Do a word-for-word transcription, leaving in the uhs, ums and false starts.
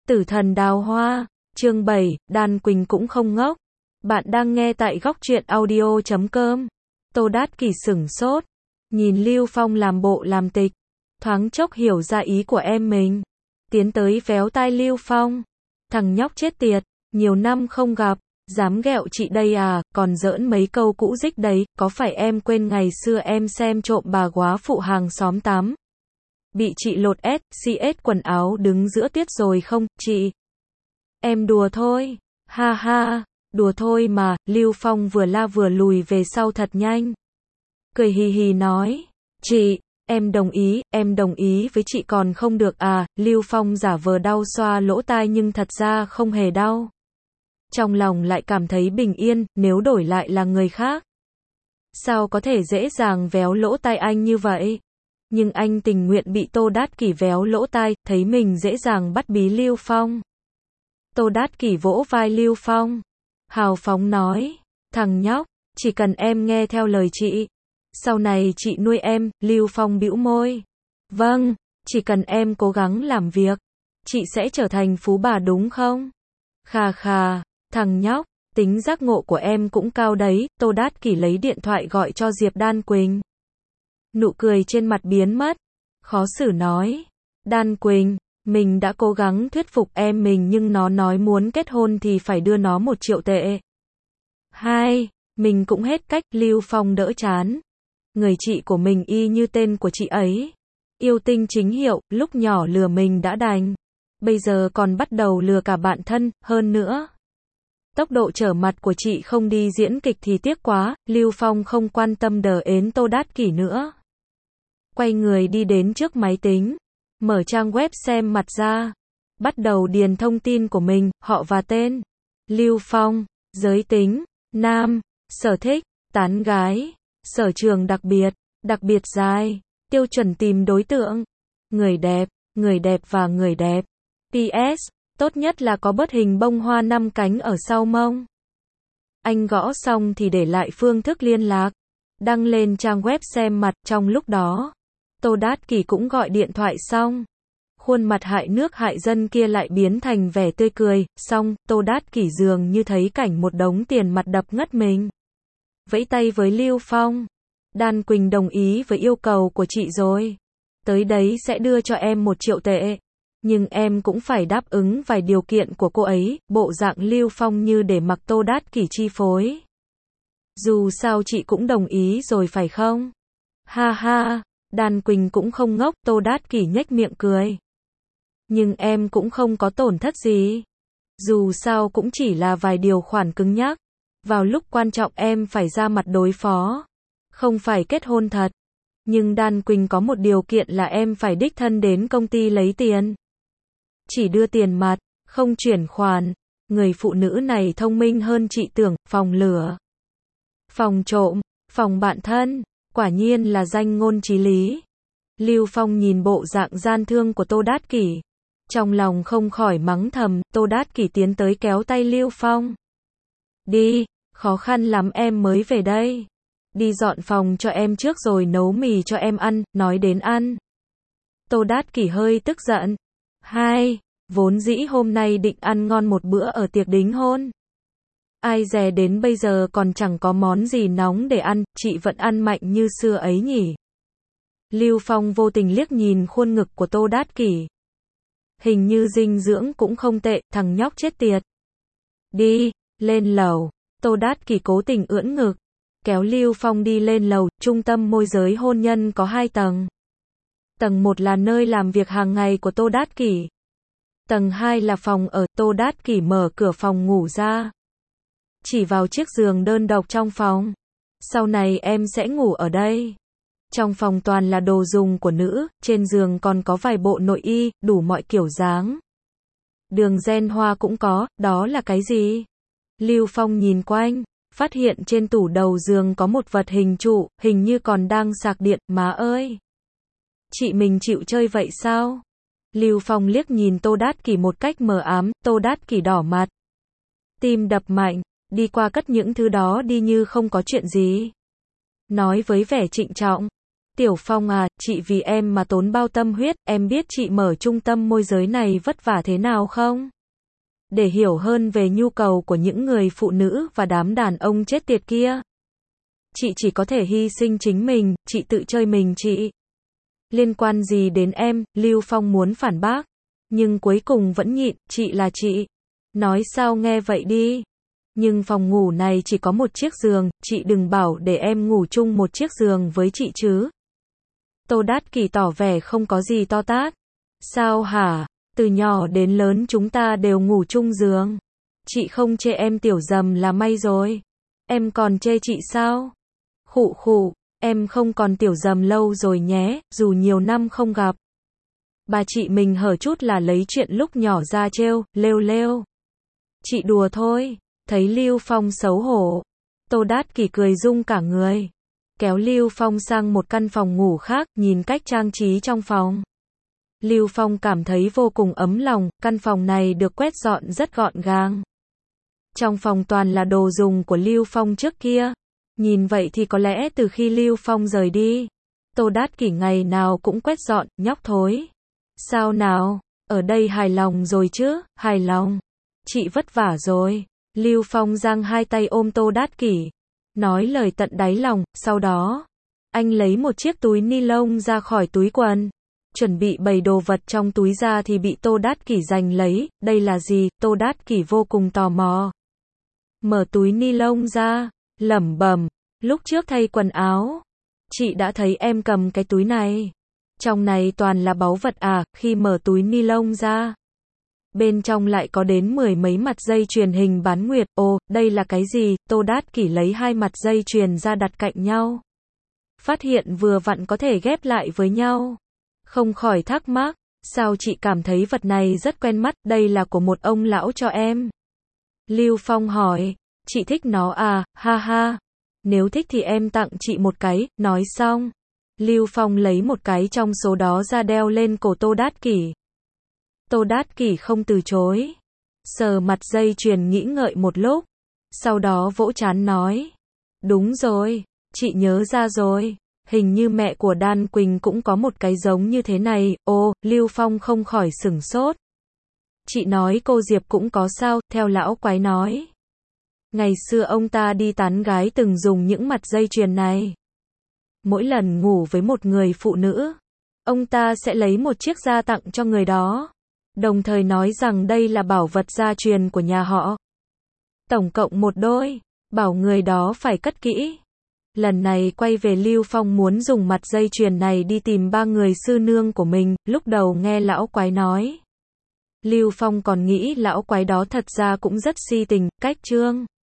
Tử thần đào hoa, chương bảy, Đan Quỳnh cũng không ngốc. Bạn đang nghe tại góc truyện audio chấm com. Tô Đát Kỷ sửng sốt, nhìn Lưu Phong làm bộ làm tịch, thoáng chốc hiểu ra ý của em mình. Tiến tới véo tai Lưu Phong. Thằng nhóc chết tiệt, nhiều năm không gặp, dám ghẹo chị đây à, còn giỡn mấy câu cũ dích đấy, có phải em quên ngày xưa em xem trộm bà góa phụ hàng xóm tắm? Bị chị lột ét, xê ét quần áo đứng giữa tuyết rồi không, chị? Em đùa thôi, ha ha, đùa thôi mà, Lưu Phong vừa la vừa lùi về sau thật nhanh. Cười hì hì nói, chị, em đồng ý, em đồng ý với chị còn không được à, Lưu Phong giả vờ đau xoa lỗ tai nhưng thật ra không hề đau. Trong lòng lại cảm thấy bình yên, nếu đổi lại là người khác. Sao có thể dễ dàng véo lỗ tai anh như vậy? Nhưng anh tình nguyện bị Tô Đát Kỷ véo lỗ tai, thấy mình dễ dàng bắt bí Lưu Phong. Tô Đát Kỷ vỗ vai Lưu Phong, hào phóng nói, thằng nhóc, chỉ cần em nghe theo lời chị, sau này chị nuôi em. Lưu Phong bĩu môi, vâng, chỉ cần em cố gắng làm việc, chị sẽ trở thành phú bà đúng không? Khà khà, thằng nhóc, tính giác ngộ của em cũng cao đấy. Tô Đát Kỷ lấy điện thoại gọi cho Diệp Đan Quỳnh. Nụ cười trên mặt biến mất, khó xử nói, Đan Quỳnh, mình đã cố gắng thuyết phục em mình nhưng nó nói muốn kết hôn thì phải đưa nó một triệu tệ. Hai, mình cũng hết cách. Lưu Phong đỡ chán. Người chị của mình y như tên của chị ấy. Yêu tinh chính hiệu, lúc nhỏ lừa mình đã đành. Bây giờ còn bắt đầu lừa cả bạn thân, hơn nữa. Tốc độ trở mặt của chị không đi diễn kịch thì tiếc quá. Lưu Phong không quan tâm đờ ến Tô Đát Kỷ nữa. Quay người đi đến trước máy tính, mở trang web xem mặt ra, bắt đầu điền thông tin của mình, họ và tên. Lưu Phong, giới tính, nam, sở thích, tán gái, sở trường đặc biệt, đặc biệt dài, tiêu chuẩn tìm đối tượng, người đẹp, người đẹp và người đẹp. pê ét, tốt nhất là có bớt hình bông hoa năm cánh ở sau mông. Anh gõ xong thì để lại phương thức liên lạc, đăng lên trang web xem mặt. Trong lúc đó, Tô Đát Kỷ cũng gọi điện thoại xong. Khuôn mặt hại nước hại dân kia lại biến thành vẻ tươi cười. Xong, Tô Đát Kỷ dường như thấy cảnh một đống tiền mặt đập ngất mình. Vẫy tay với Lưu Phong. Đan Quỳnh đồng ý với yêu cầu của chị rồi. Tới đấy sẽ đưa cho em một triệu tệ. Nhưng em cũng phải đáp ứng vài điều kiện của cô ấy. Bộ dạng Lưu Phong như để mặc Tô Đát Kỷ chi phối. Dù sao chị cũng đồng ý rồi phải không? Ha ha. Đan Quỳnh cũng không ngốc. Tô Đát Kỷ nhếch miệng cười. Nhưng em cũng không có tổn thất gì. Dù sao cũng chỉ là vài điều khoản cứng nhắc. Vào lúc quan trọng em phải ra mặt đối phó. Không phải kết hôn thật. Nhưng Đan Quỳnh có một điều kiện là em phải đích thân đến công ty lấy tiền. Chỉ đưa tiền mặt, không chuyển khoản. Người phụ nữ này thông minh hơn chị tưởng. Phòng lửa, phòng trộm, phòng bạn thân. Quả nhiên là danh ngôn chí lý. Lưu Phong nhìn bộ dạng gian thương của Tô Đát Kỷ, trong lòng không khỏi mắng thầm. Tô Đát Kỷ tiến tới kéo tay Lưu Phong. Đi, khó khăn lắm em mới về đây. Đi dọn phòng cho em trước rồi nấu mì cho em ăn. Nói đến ăn, Tô Đát Kỷ hơi tức giận. Hai, vốn dĩ hôm nay định ăn ngon một bữa ở tiệc đính hôn. Ai dè đến bây giờ còn chẳng có món gì nóng để ăn, chị vẫn ăn mạnh như xưa ấy nhỉ. Lưu Phong vô tình liếc nhìn khuôn ngực của Tô Đát Kỷ. Hình như dinh dưỡng cũng không tệ, thằng nhóc chết tiệt. Đi, lên lầu. Tô Đát Kỷ cố tình ưỡn ngực, kéo Lưu Phong đi lên lầu. Trung tâm môi giới hôn nhân có hai tầng. Tầng một là nơi làm việc hàng ngày của Tô Đát Kỷ. Tầng hai là phòng ở. Tô Đát Kỷ mở cửa phòng ngủ ra, chỉ vào chiếc giường đơn độc trong phòng. Sau này em sẽ ngủ ở đây. Trong phòng toàn là đồ dùng của nữ, trên giường còn có vài bộ nội y, đủ mọi kiểu dáng. Đường ren hoa cũng có, đó là cái gì? Lưu Phong nhìn quanh, phát hiện trên tủ đầu giường có một vật hình trụ, hình như còn đang sạc điện. Má ơi! Chị mình chịu chơi vậy sao? Lưu Phong liếc nhìn Tô Đát Kỷ một cách mờ ám. Tô Đát Kỷ đỏ mặt, tim đập mạnh, đi qua cất những thứ đó đi như không có chuyện gì. Nói với vẻ trịnh trọng, Tiểu Phong à, chị vì em mà tốn bao tâm huyết, em biết chị mở trung tâm môi giới này vất vả thế nào không? Để hiểu hơn về nhu cầu của những người phụ nữ và đám đàn ông chết tiệt kia. Chị chỉ có thể hy sinh chính mình, chị tự chơi mình chị. Liên quan gì đến em, Lưu Phong muốn phản bác. Nhưng cuối cùng vẫn nhịn, chị là chị. Nói sao nghe vậy đi. Nhưng phòng ngủ này chỉ có một chiếc giường, chị đừng bảo để em ngủ chung một chiếc giường với chị chứ. Tô Đát Kỷ tỏ vẻ không có gì to tát. Sao hả? Từ nhỏ đến lớn chúng ta đều ngủ chung giường. Chị không chê em tiểu dầm là may rồi. Em còn chê chị sao? Khụ khụ, em không còn tiểu dầm lâu rồi nhé, dù nhiều năm không gặp. Bà chị mình hở chút là lấy chuyện lúc nhỏ ra trêu, lêu lêu. Chị đùa thôi, thấy Lưu Phong xấu hổ. Tô Đát Kỷ cười rung cả người. Kéo Lưu Phong sang một căn phòng ngủ khác, nhìn cách trang trí trong phòng. Lưu Phong cảm thấy vô cùng ấm lòng, căn phòng này được quét dọn rất gọn gàng. Trong phòng toàn là đồ dùng của Lưu Phong trước kia. Nhìn vậy thì có lẽ từ khi Lưu Phong rời đi, Tô Đát Kỷ ngày nào cũng quét dọn, nhóc thối. Sao nào, ở đây hài lòng rồi chứ, hài lòng. Chị vất vả rồi. Lưu Phong giang hai tay ôm Tô Đát Kỷ, nói lời tận đáy lòng, sau đó, anh lấy một chiếc túi ni lông ra khỏi túi quần. Chuẩn bị bày đồ vật trong túi ra thì bị Tô Đát Kỷ giành lấy, đây là gì, Tô Đát Kỷ vô cùng tò mò. Mở túi ni lông ra, lẩm bẩm, lúc trước thay quần áo, chị đã thấy em cầm cái túi này. Trong này toàn là báu vật à, khi mở túi ni lông ra. Bên trong lại có đến mười mấy mặt dây chuyền hình bán nguyệt, ồ, đây là cái gì, Tô Đát Kỷ lấy hai mặt dây chuyền ra đặt cạnh nhau. Phát hiện vừa vặn có thể ghép lại với nhau. Không khỏi thắc mắc, sao chị cảm thấy vật này rất quen mắt, đây là của một ông lão cho em. Lưu Phong hỏi, chị thích nó à, ha ha. Nếu thích thì em tặng chị một cái, nói xong. Lưu Phong lấy một cái trong số đó ra đeo lên cổ Tô Đát Kỷ. Tô Đát Kỷ không từ chối. Sờ mặt dây chuyền nghĩ ngợi một lúc. Sau đó vỗ trán nói. Đúng rồi, chị nhớ ra rồi. Hình như mẹ của Đan Quỳnh cũng có một cái giống như thế này. Ô, Lưu Phong không khỏi sửng sốt. Chị nói cô Diệp cũng có sao, theo lão quái nói. Ngày xưa ông ta đi tán gái từng dùng những mặt dây chuyền này. Mỗi lần ngủ với một người phụ nữ, ông ta sẽ lấy một chiếc ra tặng cho người đó. Đồng thời nói rằng đây là bảo vật gia truyền của nhà họ. Tổng cộng một đôi, bảo người đó phải cất kỹ. Lần này quay về Lưu Phong muốn dùng mặt dây chuyền này đi tìm ba người sư nương của mình, lúc đầu nghe lão quái nói. Lưu Phong còn nghĩ lão quái đó thật ra cũng rất si tình, cách trương.